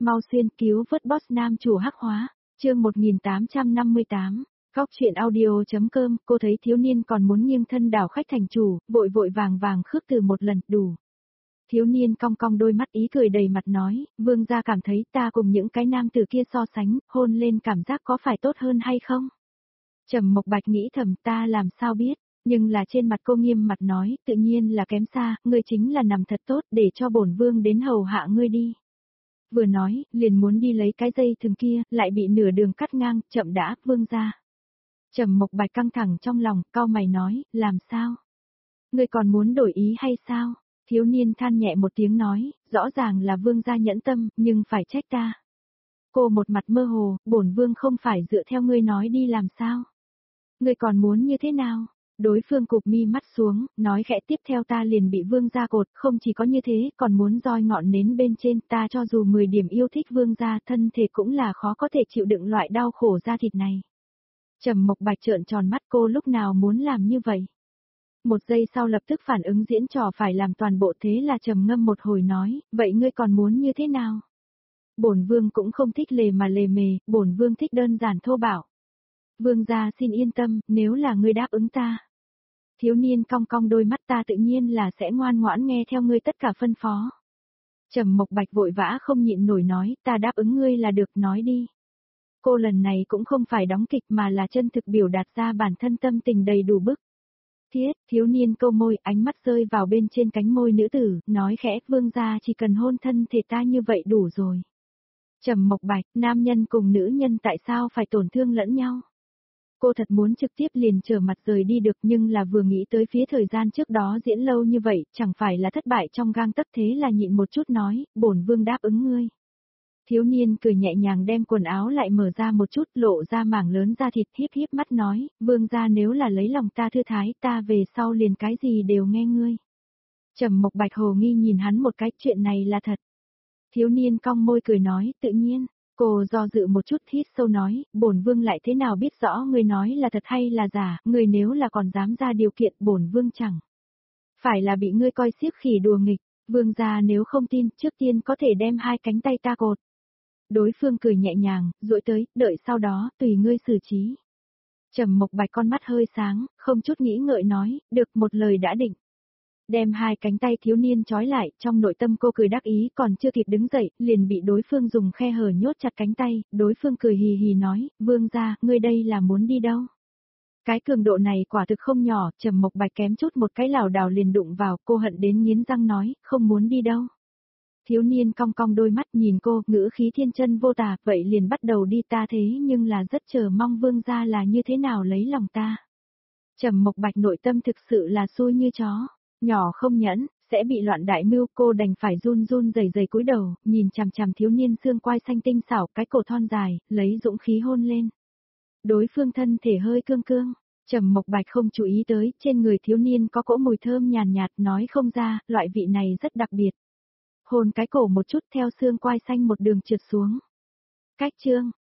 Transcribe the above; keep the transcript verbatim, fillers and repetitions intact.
mau xuyên cứu vớt boss nam chủ hắc hóa, chương một nghìn tám trăm năm mươi tám, góc chuyện audio.com, cô thấy thiếu niên còn muốn nghiêng thân đảo khách thành chủ, vội vội vàng vàng khước từ một lần, đủ. Thiếu niên cong cong đôi mắt ý cười đầy mặt nói, vương gia cảm thấy ta cùng những cái nam tử kia so sánh, hôn lên cảm giác có phải tốt hơn hay không? Trầm Mộc Bạch nghĩ thầm ta làm sao biết, nhưng là trên mặt cô nghiêm mặt nói, tự nhiên là kém xa, ngươi chính là nằm thật tốt để cho bổn vương đến hầu hạ ngươi đi. Vừa nói, liền muốn đi lấy cái dây thừng kia, lại bị nửa đường cắt ngang, chậm đã, vương gia. Trầm Mộc Bạch căng thẳng trong lòng, cau mày nói, làm sao? Ngươi còn muốn đổi ý hay sao? Thiếu niên than nhẹ một tiếng nói, rõ ràng là vương gia nhẫn tâm, nhưng phải trách ta. Cô một mặt mơ hồ, bổn vương không phải dựa theo ngươi nói đi làm sao? Ngươi còn muốn như thế nào? Đối phương cụp mi mắt xuống, nói khẽ tiếp theo ta liền bị vương gia cột, không chỉ có như thế, còn muốn roi ngọn nến bên trên, ta cho dù mười điểm yêu thích vương gia, thân thể cũng là khó có thể chịu đựng loại đau khổ da thịt này. Trầm Mộc Bạch trợn tròn mắt, cô lúc nào muốn làm như vậy? Một giây sau lập tức phản ứng diễn trò phải làm toàn bộ, thế là trầm ngâm một hồi nói, vậy ngươi còn muốn như thế nào? Bổn vương cũng không thích lề mà lề mề, bổn vương thích đơn giản thô bạo. Vương gia xin yên tâm, nếu là ngươi đáp ứng ta. Thiếu niên cong cong đôi mắt, ta tự nhiên là sẽ ngoan ngoãn nghe theo ngươi tất cả phân phó. Trầm Mộc Bạch vội vã không nhịn nổi nói, ta đáp ứng ngươi là được, nói đi. Cô lần này cũng không phải đóng kịch mà là chân thực biểu đạt ra bản thân tâm tình đầy đủ bức. Thiết, thiếu niên câu môi, ánh mắt rơi vào bên trên cánh môi nữ tử, nói khẽ, vương gia chỉ cần hôn thân thể ta như vậy đủ rồi. Trầm Mộc Bạch, nam nhân cùng nữ nhân tại sao phải tổn thương lẫn nhau? Cô thật muốn trực tiếp liền trở mặt rời đi được, nhưng là vừa nghĩ tới phía thời gian trước đó diễn lâu như vậy, chẳng phải là thất bại trong gang tấc, thế là nhịn một chút nói, bổn vương đáp ứng ngươi. Thiếu niên cười nhẹ nhàng đem quần áo lại mở ra một chút, lộ ra mảng lớn da thịt, híp híp mắt nói, vương gia nếu là lấy lòng ta thư thái, ta về sau liền cái gì đều nghe ngươi. Trầm Mộc Bạch hồ nghi nhìn hắn một cái, chuyện này là thật. Thiếu niên cong môi cười nói, tự nhiên. Cô do dự một chút, hít sâu nói, bổn vương lại thế nào biết rõ ngươi nói là thật hay là giả, ngươi nếu là còn dám ra điều kiện, bổn vương chẳng phải là bị ngươi coi xiếc khỉ đùa nghịch, vương gia nếu không tin, trước tiên có thể đem hai cánh tay ta cột. Đối phương cười nhẹ nhàng, duỗi tới, đợi sau đó, tùy ngươi xử trí. Trầm Mộc Bạch con mắt hơi sáng, không chút nghĩ ngợi nói, được, một lời đã định. Đem hai cánh tay thiếu niên trói lại, trong nội tâm cô cười đắc ý, còn chưa kịp đứng dậy, liền bị đối phương dùng khe hở nhốt chặt cánh tay, đối phương cười hì hì nói, vương gia, ngươi đây là muốn đi đâu? Cái cường độ này quả thực không nhỏ, Trầm Mộc Bạch kém chút một cái lảo đảo liền đụng vào, cô hận đến nghiến răng nói, không muốn đi đâu. Thiếu niên cong cong đôi mắt nhìn cô, ngữ khí thiên chân vô tà, vậy liền bắt đầu đi, ta thế nhưng là rất chờ mong vương gia là như thế nào lấy lòng ta. Trầm Mộc Bạch nội tâm thực sự là xui như chó. Nhỏ không nhẫn, sẽ bị loạn đại mưu, cô đành phải run run rẩy rẩy cúi đầu, nhìn chằm chằm thiếu niên xương quai xanh tinh xảo, cái cổ thon dài, lấy dũng khí hôn lên. Đối phương thân thể hơi cương cương, Trầm Mộc Bạch không chú ý tới, trên người thiếu niên có cỗ mùi thơm nhàn nhạt, nói không ra, loại vị này rất đặc biệt. Hôn cái cổ một chút theo xương quai xanh một đường trượt xuống. Cách chương